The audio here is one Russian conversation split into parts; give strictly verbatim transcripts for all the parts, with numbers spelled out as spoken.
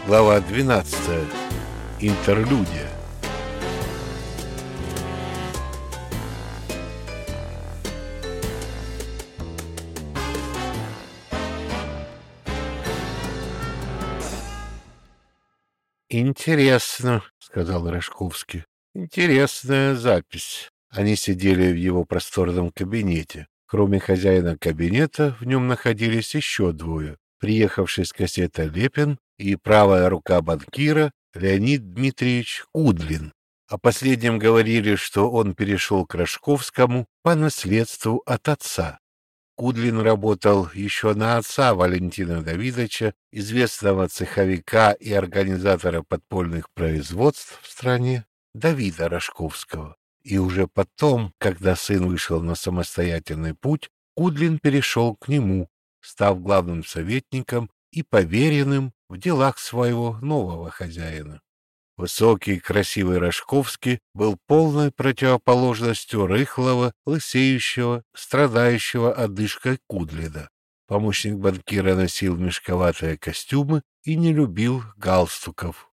Глава двенадцатая. Интерлюдия. «Интересно», — сказал Рожковский. «Интересная запись». Они сидели в его просторном кабинете. Кроме хозяина кабинета, в нем находились еще двое. Приехавший с кассета Лепин и правая рука банкира Леонид Дмитриевич Кудлин. О последнем говорили, что он перешел к Рожковскому по наследству от отца. Кудлин работал еще на отца Валентина Давидовича, известного цеховика и организатора подпольных производств в стране, Давида Рожковского. И уже потом, когда сын вышел на самостоятельный путь, Кудлин перешел к нему, став главным советником и поверенным в делах своего нового хозяина. Высокий, красивый Рожковский был полной противоположностью рыхлого, лысеющего, страдающего одышкой Кудлина. Помощник банкира носил мешковатые костюмы и не любил галстуков.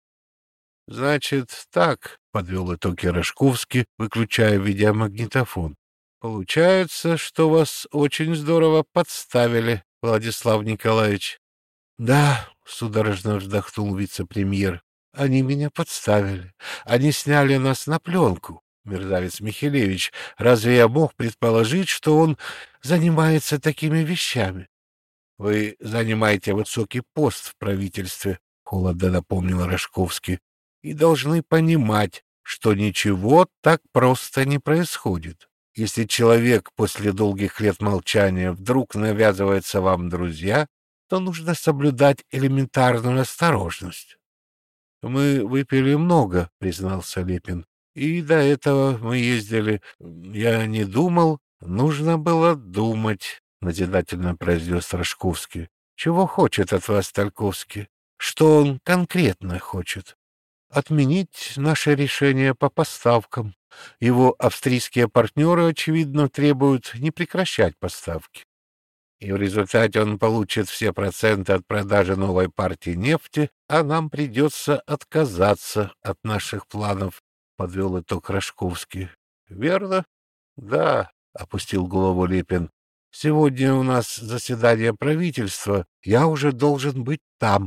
— Значит, так, — подвел итоги Рожковский, выключая видеомагнитофон. — Получается, что вас очень здорово подставили, Владислав Николаевич. — Да, — судорожно вздохнул вице-премьер. Они меня подставили. Они сняли нас на пленку. Мерзавец Михелевич, разве я мог предположить, что он занимается такими вещами? — Вы занимаете высокий пост в правительстве, — холодно напомнил Рожковский, — и должны понимать, что ничего так просто не происходит. Если человек после долгих лет молчания вдруг навязывается вам друзья, то нужно соблюдать элементарную осторожность. — Мы выпили много, — признался Лепин. — И до этого мы ездили. Я не думал. Нужно было думать, — назидательно произнес Рожковский. — Чего хочет от вас Тальковский? Что он конкретно хочет? Отменить наше решение по поставкам. Его австрийские партнеры, очевидно, требуют не прекращать поставки. И в результате он получит все проценты от продажи новой партии нефти, а нам придется отказаться от наших планов, — подвел итог Рожковский. — Верно? — Да, — опустил голову Лепин. — Сегодня у нас заседание правительства, я уже должен быть там.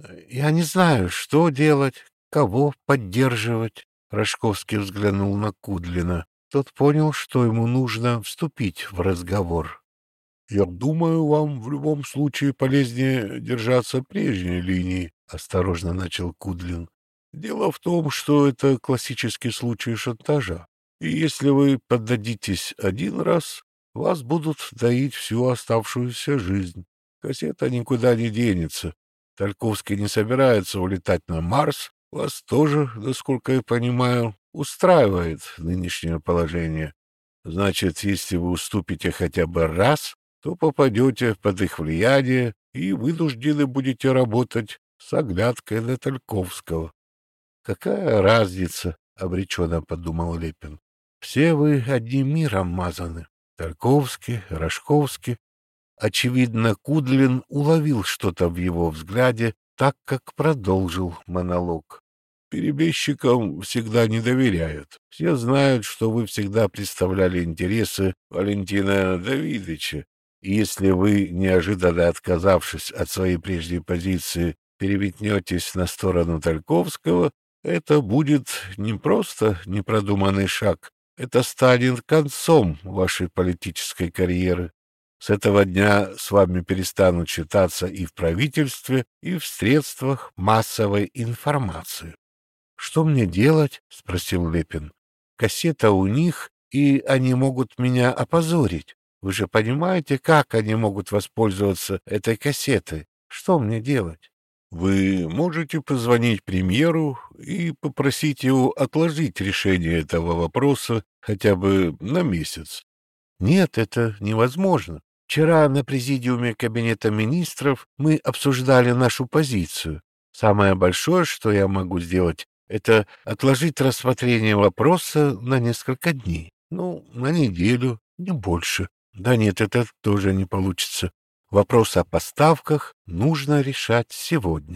Я не знаю, что делать, кого поддерживать. Рожковский взглянул на Кудлина. Тот понял, что ему нужно вступить в разговор. — Я думаю, вам в любом случае полезнее держаться прежней линии, — осторожно начал Кудлин. — Дело в том, что это классический случай шантажа. И если вы поддадитесь один раз, вас будут доить всю оставшуюся жизнь. Кассета никуда не денется. Тальковский не собирается улетать на Марс. Вас тоже, насколько я понимаю, устраивает нынешнее положение. Значит, если вы уступите хотя бы раз, то попадете под их влияние и вынуждены будете работать с оглядкой на Тальковского. — Какая разница, — обреченно подумал Лепин. — Все вы одним миром мазаны. Тальковский, Рожковский. Очевидно, Кудлин уловил что-то в его взгляде, так как продолжил монолог. Перебежчикам всегда не доверяют. Все знают, что вы всегда представляли интересы Валентина Давидовича. И если вы, неожиданно отказавшись от своей прежней позиции, переметнетесь на сторону Тальковского, это будет не просто непродуманный шаг, это станет концом вашей политической карьеры. С этого дня с вами перестанут читаться и в правительстве, и в средствах массовой информации. — Что мне делать? — спросил Лепин. — Кассета у них, и они могут меня опозорить. Вы же понимаете, как они могут воспользоваться этой кассетой? Что мне делать? — Вы можете позвонить премьеру и попросить его отложить решение этого вопроса хотя бы на месяц. — Нет, это невозможно. Вчера на президиуме Кабинета министров мы обсуждали нашу позицию. Самое большое, что я могу сделать, это отложить рассмотрение вопроса на несколько дней. Ну, на неделю, не больше. Да нет, это тоже не получится. Вопрос о поставках нужно решать сегодня.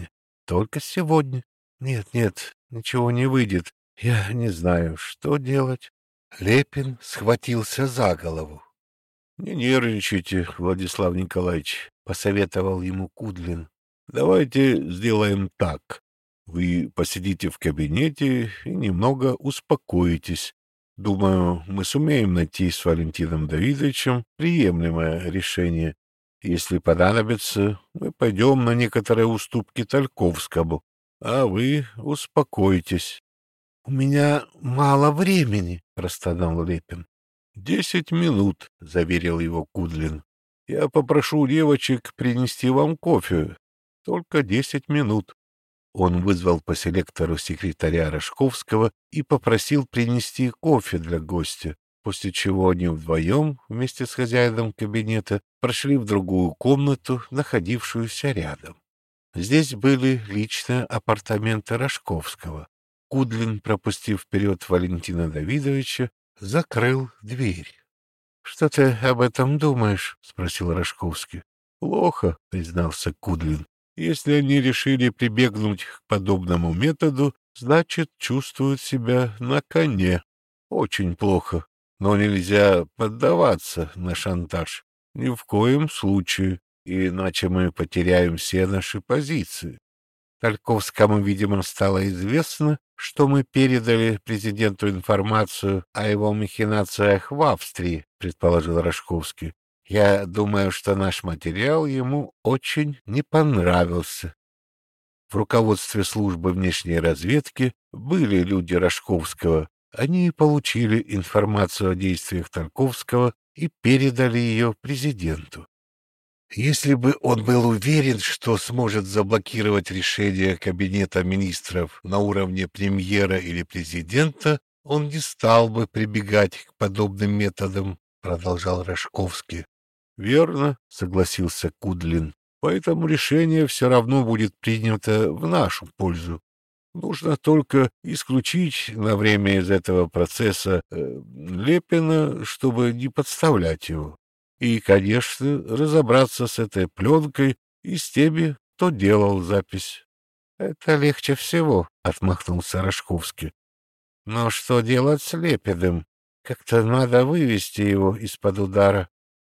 только сегодня. Нет, нет, ничего не выйдет. Я не знаю, что делать. Лепин схватился за голову. — Не нервничайте, Владислав Николаевич, — посоветовал ему Кудлин. — Давайте сделаем так. Вы посидите в кабинете и немного успокоитесь. Думаю, мы сумеем найти с Валентином Давидовичем приемлемое решение. Если понадобится, мы пойдем на некоторые уступки Тальковскому, а вы успокойтесь. — У меня мало времени, — простонал Лепин. — Десять минут, — заверил его Кудлин. — Я попрошу девочек принести вам кофе. Только десять минут. Он вызвал по селектору секретаря Рожковского и попросил принести кофе для гостя, после чего они вдвоем, вместе с хозяином кабинета, прошли в другую комнату, находившуюся рядом. Здесь были личные апартаменты Рожковского. Кудлин, пропустив вперед Валентина Давидовича, закрыл дверь. — Что ты об этом думаешь? — спросил Рожковский. — Плохо, — признался Кудлин. Если они решили прибегнуть к подобному методу, значит, чувствуют себя на коне. Очень плохо. Но нельзя поддаваться на шантаж. Ни в коем случае, иначе мы потеряем все наши позиции. Тальковскому, видимо, стало известно, что мы передали президенту информацию о его махинациях в Австрии, предположил Рожковский. Я думаю, что наш материал ему очень не понравился. В руководстве службы внешней разведки были люди Рожковского. Они получили информацию о действиях Тальковского и передали ее президенту. Если бы он был уверен, что сможет заблокировать решение Кабинета министров на уровне премьера или президента, он не стал бы прибегать к подобным методам, продолжал Рожковский. — Верно, — согласился Кудлин. — Поэтому решение все равно будет принято в нашу пользу. Нужно только исключить на время из этого процесса э, Лепина, чтобы не подставлять его. И, конечно, разобраться с этой пленкой и с теми, кто делал запись. — Это легче всего, — отмахнулся Рожковский. — Но что делать с Лепиным? Как-то надо вывести его из-под удара.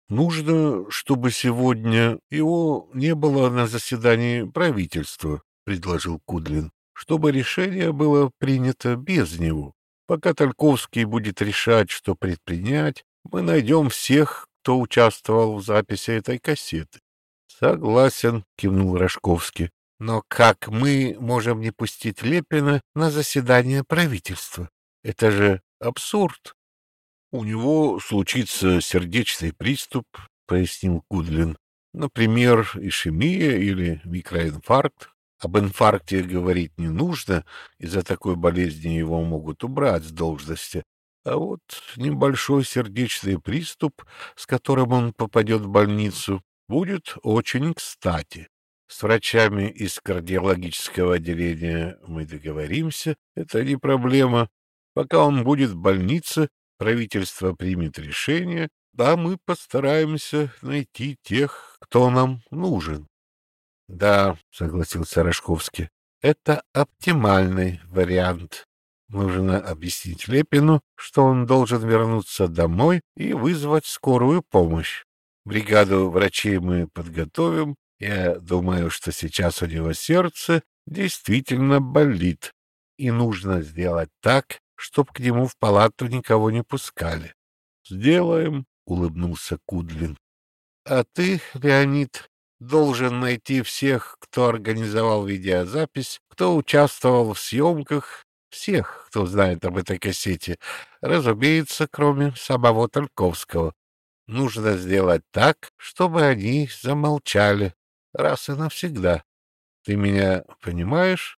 Нужно, чтобы сегодня его не было на заседании правительства, — предложил Кудлин, — чтобы решение было принято без него. Пока Тальковский будет решать, что предпринять, мы найдем всех, кто участвовал в записи этой кассеты. — Согласен, — кивнул Рожковский. — Но как мы можем не пустить Лепина на заседание правительства? Это же абсурд. — У него случится сердечный приступ, — пояснил Кудлин. — Например, ишемия или микроинфаркт. Об инфаркте говорить не нужно, из-за такой болезни его могут убрать с должности. А вот небольшой сердечный приступ, с которым он попадет в больницу, будет очень кстати. С врачами из кардиологического отделения мы договоримся, это не проблема. Пока он будет в больнице, правительство примет решение, а мы постараемся найти тех, кто нам нужен. — Да, — согласился Рожковский, — это оптимальный вариант. Нужно объяснить Лепину, что он должен вернуться домой и вызвать скорую помощь. Бригаду врачей мы подготовим. Я думаю, что сейчас у него сердце действительно болит, и нужно сделать так, чтоб к нему в палату никого не пускали. — Сделаем, — улыбнулся Кудлин. — А ты, Леонид, должен найти всех, кто организовал видеозапись, кто участвовал в съемках, всех, кто знает об этой кассете, разумеется, кроме самого Тальковского. Нужно сделать так, чтобы они замолчали раз и навсегда. Ты меня понимаешь?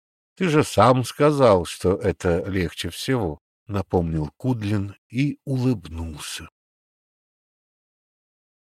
Ты же сам сказал, что это легче всего, — напомнил Кудлин и улыбнулся.